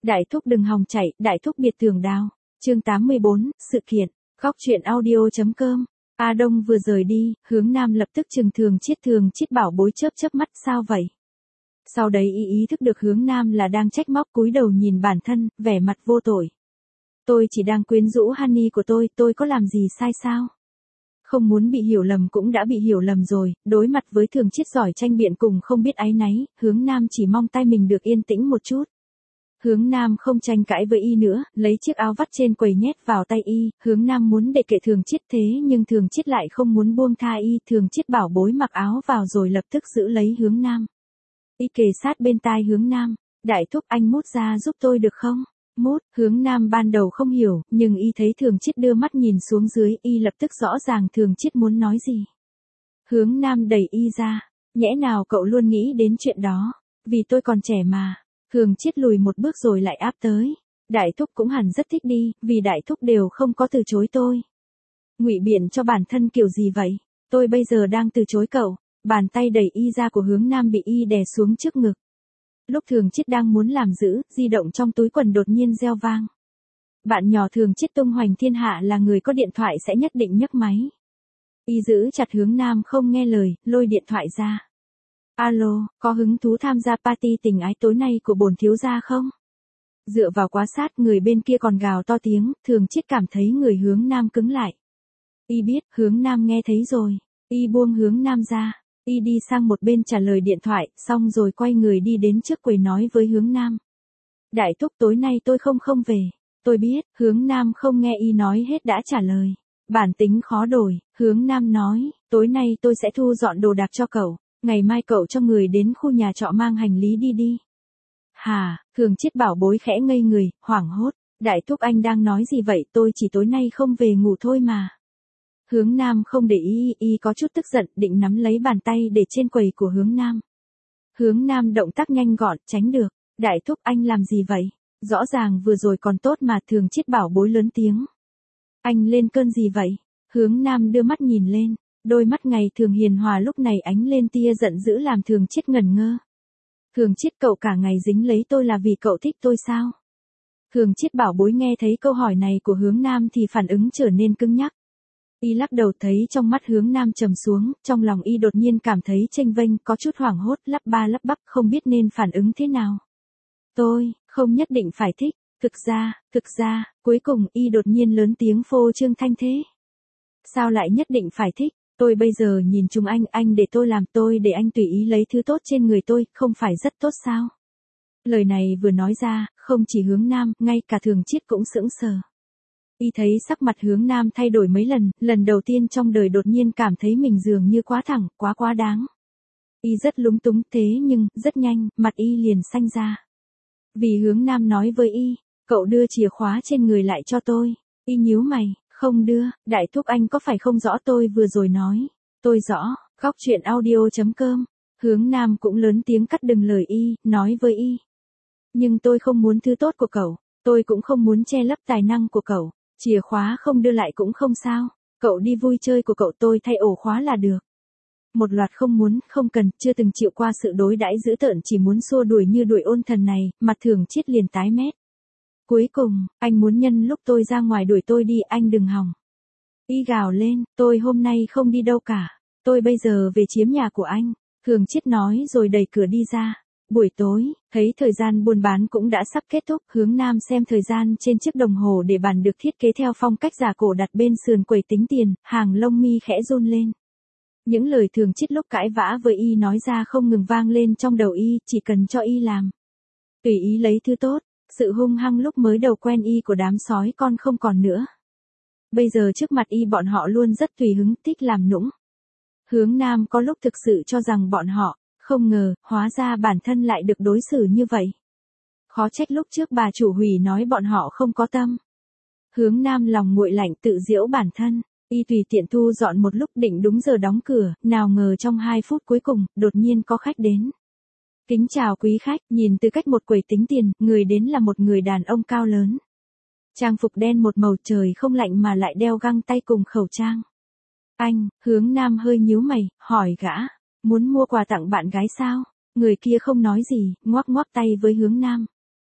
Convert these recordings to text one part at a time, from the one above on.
Đại thúc đừng hòng chạy, đại thúc biệt tường đào. Chương 84, sự kiện. Góc truyện audio.com. A Đông vừa rời đi, Hướng Nam lập tức trừng thường chiết bảo bối chớp mắt, sao vậy? Sau đấy ý thức được Hướng Nam là đang trách móc, cúi đầu nhìn bản thân, vẻ mặt vô tội. Tôi chỉ đang quyến rũ Honey của tôi có làm gì sai sao? Không muốn bị hiểu lầm cũng đã bị hiểu lầm rồi, đối mặt với Thường Chiết giỏi tranh biện cùng không biết áy náy, Hướng Nam chỉ mong tay mình được yên tĩnh một chút. Hướng Nam không tranh cãi với y nữa, lấy chiếc áo vắt trên quầy nhét vào tay y, Hướng Nam muốn để kệ Thường Chiết thế nhưng Thường Chiết lại không muốn buông tha y, Thường Chiết bảo bối mặc áo vào rồi lập tức giữ lấy Hướng Nam. Y kề sát bên tai Hướng Nam, đại thúc anh mút ra giúp tôi được không? Mút, Hướng Nam ban đầu không hiểu, nhưng y thấy Thường Chiết đưa mắt nhìn xuống dưới, y lập tức rõ ràng Thường Chiết muốn nói gì. Hướng Nam đẩy y ra, nhẽ nào cậu luôn nghĩ đến chuyện đó, vì tôi còn trẻ mà. Thường Chiết lùi một bước rồi lại áp tới. Đại thúc cũng hẳn rất thích đi, vì đại thúc đều không có từ chối tôi. Ngụy biện cho bản thân kiểu gì vậy? Tôi bây giờ đang từ chối cậu. Bàn tay đẩy y ra của Hướng Nam bị y đè xuống trước ngực. Lúc Thường Chiết đang muốn làm giữ, di động trong túi quần đột nhiên reo vang. Bạn nhỏ Thường Chiết tung hoành thiên hạ là người có điện thoại sẽ nhất định nhấc máy. Y giữ chặt Hướng Nam không nghe lời, lôi điện thoại ra. Alo, có hứng thú tham gia party tình ái tối nay của bổn thiếu gia không? Dựa vào quá sát, người bên kia còn gào to tiếng, Thường Chiết cảm thấy người Hướng Nam cứng lại. Y biết, Hướng Nam nghe thấy rồi. Y buông Hướng Nam ra. Y đi sang một bên trả lời điện thoại, xong rồi quay người đi đến trước quầy nói với Hướng Nam. Đại thúc tối nay tôi không về. Tôi biết, Hướng Nam không nghe y nói hết đã trả lời. Bản tính khó đổi, Hướng Nam nói, tối nay tôi sẽ thu dọn đồ đạc cho cậu. Ngày mai cậu cho người đến khu nhà trọ mang hành lý đi. Hà, Thường Chiết bảo bối khẽ ngây người, hoảng hốt. Đại thúc anh đang nói gì vậy, tôi chỉ tối nay không về ngủ thôi mà. Hướng Nam không để ý, y có chút tức giận, định nắm lấy bàn tay để trên quầy của Hướng Nam. Hướng Nam động tác nhanh gọn, tránh được. Đại thúc anh làm gì vậy? Rõ ràng vừa rồi còn tốt mà. Thường Chiết bảo bối lớn tiếng. Anh lên cơn gì vậy? Hướng Nam đưa mắt nhìn lên. Đôi mắt ngày thường hiền hòa lúc này ánh lên tia giận dữ làm Thường Chiết ngẩn ngơ. Thường Chiết cậu cả ngày dính lấy tôi là vì cậu thích tôi sao? Thường Chiết bảo bối nghe thấy câu hỏi này của Hướng Nam thì phản ứng trở nên cứng nhắc. Y lắc đầu thấy trong mắt Hướng Nam trầm xuống, trong lòng y đột nhiên cảm thấy chênh vênh, có chút hoảng hốt, lắp ba lắp bắp không biết nên phản ứng thế nào. Tôi, không nhất định phải thích, thực ra, cuối cùng y đột nhiên lớn tiếng phô trương thanh thế. Sao lại nhất định phải thích? Tôi bây giờ nhìn chúng anh để tôi làm, tôi để anh tùy ý lấy thứ tốt trên người tôi, không phải rất tốt sao? Lời này vừa nói ra, không chỉ Hướng Nam, ngay cả Thường Chiết cũng sững sờ. Y thấy sắc mặt Hướng Nam thay đổi mấy lần đầu tiên trong đời đột nhiên cảm thấy mình dường như quá thẳng, quá đáng. Y rất lúng túng, thế nhưng, rất nhanh, mặt y liền xanh ra. Vì Hướng Nam nói với y, cậu đưa chìa khóa trên người lại cho tôi. Y nhíu mày. Không đưa, đại thúc anh có phải không rõ tôi vừa rồi nói? Tôi rõ, góc truyện audio.com. Hướng Nam cũng lớn tiếng cắt đừng lời y, nói với y. Nhưng tôi không muốn thứ tốt của cậu, tôi cũng không muốn che lấp tài năng của cậu, chìa khóa không đưa lại cũng không sao, cậu đi vui chơi của cậu tôi thay ổ khóa là được. Một loạt không muốn, không cần, chưa từng chịu qua sự đối đãi dữ tợn chỉ muốn xua đuổi như đuổi ôn thần này, mặt Thường Chiết liền tái mét. Cuối cùng, anh muốn nhân lúc tôi ra ngoài đuổi tôi đi, anh đừng hòng. Y gào lên, tôi hôm nay không đi đâu cả. Tôi bây giờ về chiếm nhà của anh. Thường Chiết nói rồi đẩy cửa đi ra. Buổi tối, thấy thời gian buôn bán cũng đã sắp kết thúc. Hướng Nam xem thời gian trên chiếc đồng hồ để bàn được thiết kế theo phong cách giả cổ đặt bên sườn quầy tính tiền. Hàng lông mi khẽ run lên. Những lời Thường Chiết lúc cãi vã với y nói ra không ngừng vang lên trong đầu y, chỉ cần cho y làm. Tùy ý lấy thứ tốt. Sự hung hăng lúc mới đầu quen y của đám sói con không còn nữa. Bây giờ trước mặt y bọn họ luôn rất tùy hứng, thích làm nũng. Hướng Nam có lúc thực sự cho rằng bọn họ, không ngờ, hóa ra bản thân lại được đối xử như vậy. Khó trách lúc trước bà chủ hủy nói bọn họ không có tâm. Hướng Nam lòng nguội lạnh tự giễu bản thân, y tùy tiện thu dọn một lúc định đúng giờ đóng cửa, nào ngờ trong 2 phút cuối cùng, đột nhiên có khách đến. Kính chào quý khách, nhìn từ cách một quầy tính tiền, người đến là một người đàn ông cao lớn. Trang phục đen một màu, trời không lạnh mà lại đeo găng tay cùng khẩu trang. Anh, Hướng Nam hơi nhíu mày, hỏi gã, muốn mua quà tặng bạn gái sao? Người kia không nói gì, ngoắc ngoắc tay với Hướng Nam.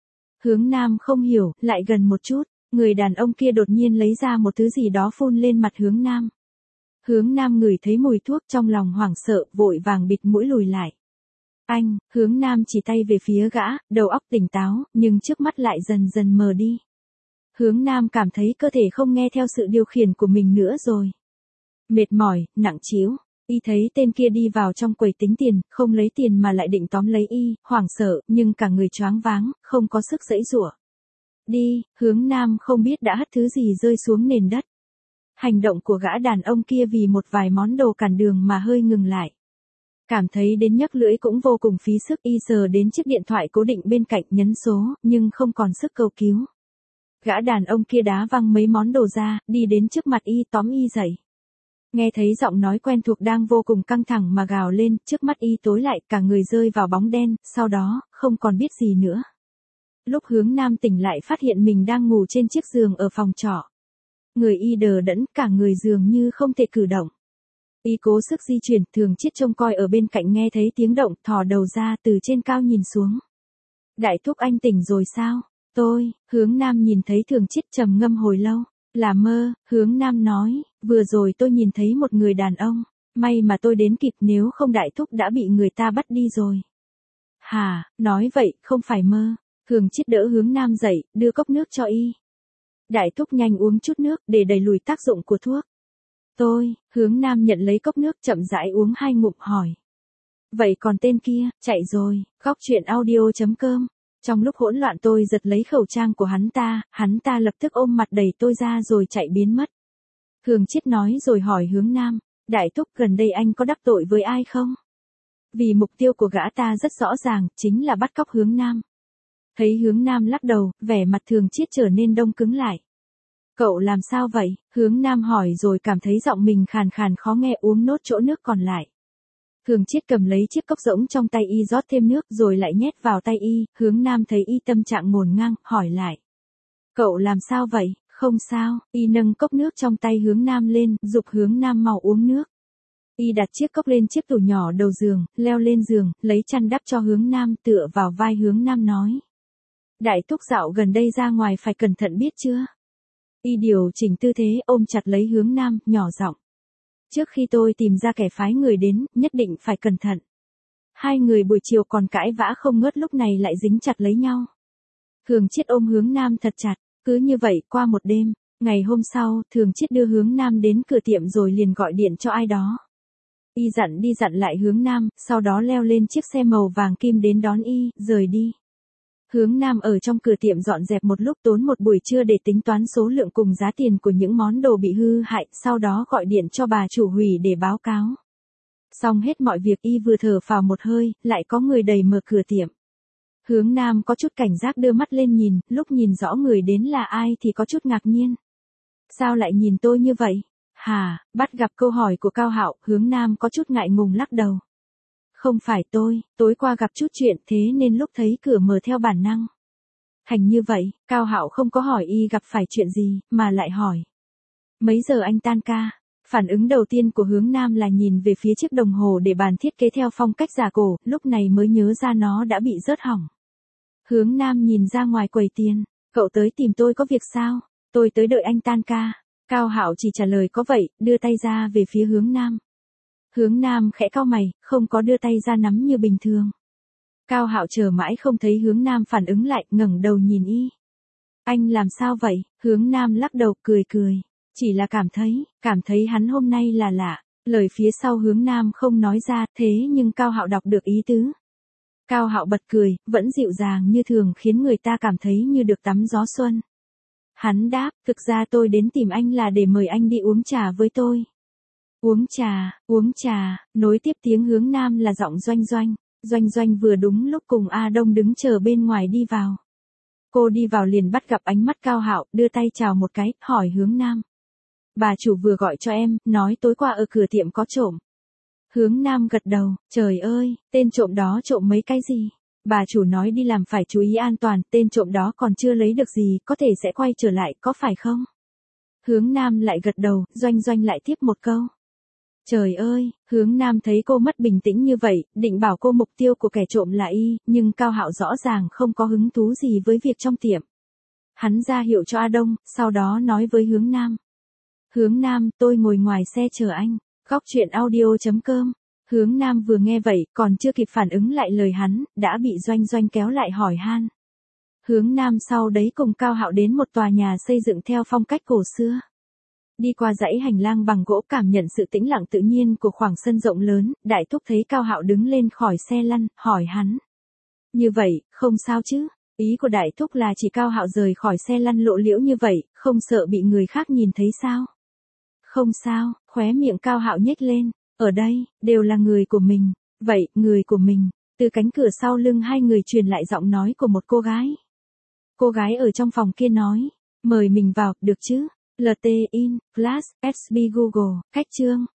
Hướng Nam không hiểu, lại gần một chút, người đàn ông kia đột nhiên lấy ra một thứ gì đó phun lên mặt Hướng Nam. Hướng Nam ngửi thấy mùi thuốc trong lòng hoảng sợ, vội vàng bịt mũi lùi lại. Anh, Hướng Nam chỉ tay về phía gã, đầu óc tỉnh táo, nhưng trước mắt lại dần dần mờ đi. Hướng Nam cảm thấy cơ thể không nghe theo sự điều khiển của mình nữa rồi. Mệt mỏi, nặng trĩu. Y thấy tên kia đi vào trong quầy tính tiền, không lấy tiền mà lại định tóm lấy y, hoảng sợ, nhưng cả người choáng váng, không có sức giãy giụa. Đi, Hướng Nam không biết đã hất thứ gì rơi xuống nền đất. Hành động của gã đàn ông kia vì một vài món đồ cản đường mà hơi ngừng lại. Cảm thấy đến nhấc lưỡi cũng vô cùng phí sức, y sờ đến chiếc điện thoại cố định bên cạnh nhấn số, nhưng không còn sức cầu cứu. Gã đàn ông kia đá văng mấy món đồ ra, đi đến trước mặt y tóm y dậy. Nghe thấy giọng nói quen thuộc đang vô cùng căng thẳng mà gào lên, trước mắt y tối lại, cả người rơi vào bóng đen, sau đó, không còn biết gì nữa. Lúc Hướng Nam tỉnh lại phát hiện mình đang ngủ trên chiếc giường ở phòng trọ. Người y đờ đẫn, cả người dường như không thể cử động. Y cố sức di chuyển, Thường Chiết trông coi ở bên cạnh nghe thấy tiếng động, thò đầu ra từ trên cao nhìn xuống. Đại thúc anh tỉnh rồi sao? Hướng Nam nhìn thấy Thường Chiết trầm ngâm hồi lâu. Là mơ, Hướng Nam nói, vừa rồi tôi nhìn thấy một người đàn ông, may mà tôi đến kịp, nếu không đại thúc đã bị người ta bắt đi rồi. Hả, nói vậy, không phải mơ. Thường Chiết đỡ Hướng Nam dậy, đưa cốc nước cho y. Đại thúc nhanh uống chút nước để đẩy lùi tác dụng của thuốc. Hướng Nam nhận lấy cốc nước chậm rãi uống 2 ngụm hỏi. Vậy còn tên kia, chạy rồi, góc chuyện audio.com. Trong lúc hỗn loạn tôi giật lấy khẩu trang của hắn ta lập tức ôm mặt đẩy tôi ra rồi chạy biến mất. Thường Chiết nói rồi hỏi Hướng Nam, đại thúc gần đây anh có đắc tội với ai không? Vì mục tiêu của gã ta rất rõ ràng, chính là bắt cóc Hướng Nam. Thấy Hướng Nam lắc đầu, vẻ mặt Thường Chiết trở nên đông cứng lại. Cậu làm sao vậy? Hướng Nam hỏi rồi cảm thấy giọng mình khàn khàn khó nghe, uống nốt chỗ nước còn lại. Thường Chiết cầm lấy chiếc cốc rỗng trong tay y rót thêm nước rồi lại nhét vào tay y, Hướng Nam thấy y tâm trạng ngổn ngang, hỏi lại. Cậu làm sao vậy? Không sao, y nâng cốc nước trong tay Hướng Nam lên, giục Hướng Nam mau uống nước. Y đặt chiếc cốc lên chiếc tủ nhỏ đầu giường, leo lên giường, lấy chăn đắp cho Hướng Nam, tựa vào vai Hướng Nam nói. Đại thúc dạo gần đây ra ngoài phải cẩn thận biết chưa? Y điều chỉnh tư thế ôm chặt lấy Hướng Nam, nhỏ giọng. Trước khi tôi tìm ra kẻ phái người đến, nhất định phải cẩn thận. Hai người buổi chiều còn cãi vã không ngớt, lúc này lại dính chặt lấy nhau. Thường Chiết ôm Hướng Nam thật chặt, cứ như vậy qua một đêm. Ngày hôm sau, Thường Chiết đưa Hướng Nam đến cửa tiệm rồi liền gọi điện cho ai đó. Y dặn đi dặn lại Hướng Nam, sau đó leo lên chiếc xe màu vàng kim đến đón y, rời đi. Hướng Nam ở trong cửa tiệm dọn dẹp một lúc, tốn một buổi trưa để tính toán số lượng cùng giá tiền của những món đồ bị hư hại, sau đó gọi điện cho bà chủ hủy để báo cáo. Xong hết mọi việc, y vừa thở phào một hơi, lại có người đẩy mở cửa tiệm. Hướng Nam có chút cảnh giác đưa mắt lên nhìn, lúc nhìn rõ người đến là ai thì có chút ngạc nhiên. Sao lại nhìn tôi như vậy? Hả, bắt gặp câu hỏi của Cao Hạo, Hướng Nam có chút ngại ngùng lắc đầu. Không phải tôi, tối qua gặp chút chuyện thế nên lúc thấy cửa mở theo bản năng. Thành như vậy, Cao Hạo không có hỏi y gặp phải chuyện gì, mà lại hỏi. Mấy giờ anh tan ca? Phản ứng đầu tiên của Hướng Nam là nhìn về phía chiếc đồng hồ để bàn thiết kế theo phong cách giả cổ, lúc này mới nhớ ra nó đã bị rớt hỏng. Hướng Nam nhìn ra ngoài quầy tiền, cậu tới tìm tôi có việc sao? Tôi tới đợi anh tan ca. Cao Hạo chỉ trả lời có vậy, đưa tay ra về phía Hướng Nam. Hướng Nam khẽ cau mày, không có đưa tay ra nắm như bình thường. Cao Hạo chờ mãi không thấy Hướng Nam phản ứng lại, ngẩng đầu nhìn y. Anh làm sao vậy? Hướng Nam lắc đầu cười cười. Chỉ là cảm thấy hắn hôm nay là lạ. Lời phía sau Hướng Nam không nói ra, thế nhưng Cao Hạo đọc được ý tứ. Cao Hạo bật cười, vẫn dịu dàng như thường, khiến người ta cảm thấy như được tắm gió xuân. Hắn đáp, thực ra tôi đến tìm anh là để mời anh đi uống trà với tôi. Uống trà, nối tiếp tiếng Hướng Nam là giọng Doanh Doanh. Doanh Doanh vừa đúng lúc cùng A Đông đứng chờ bên ngoài đi vào. Cô đi vào liền bắt gặp ánh mắt Cao Hạo, đưa tay chào một cái, hỏi Hướng Nam. Bà chủ vừa gọi cho em, nói tối qua ở cửa tiệm có trộm. Hướng Nam gật đầu, trời ơi, tên trộm đó trộm mấy cái gì? Bà chủ nói đi làm phải chú ý an toàn, tên trộm đó còn chưa lấy được gì, có thể sẽ quay trở lại, có phải không? Hướng Nam lại gật đầu, Doanh Doanh lại tiếp một câu. Trời ơi, Hướng Nam thấy cô mất bình tĩnh như vậy, định bảo cô mục tiêu của kẻ trộm là y, nhưng Cao Hạo rõ ràng không có hứng thú gì với việc trong tiệm. Hắn ra hiệu cho A Đông, sau đó nói với Hướng Nam. Hướng Nam, tôi ngồi ngoài xe chờ anh. Góc truyện audio.com. Hướng Nam vừa nghe vậy, còn chưa kịp phản ứng lại lời hắn, đã bị Doanh Doanh kéo lại hỏi han. Hướng Nam sau đấy cùng Cao Hạo đến một tòa nhà xây dựng theo phong cách cổ xưa. Đi qua dãy hành lang bằng gỗ, cảm nhận sự tĩnh lặng tự nhiên của khoảng sân rộng lớn, Đại Thúc thấy Cao Hạo đứng lên khỏi xe lăn, hỏi hắn. Như vậy, không sao chứ? Ý của Đại Thúc là chỉ Cao Hạo rời khỏi xe lăn lộ liễu như vậy, không sợ bị người khác nhìn thấy sao? Không sao, khóe miệng Cao Hạo nhếch lên, ở đây, đều là người của mình. Vậy, người của mình. Từ cánh cửa sau lưng hai người truyền lại giọng nói của một cô gái. Cô gái ở trong phòng kia nói, mời mình vào, được chứ? LT in, Flash, SB Google, cách chương.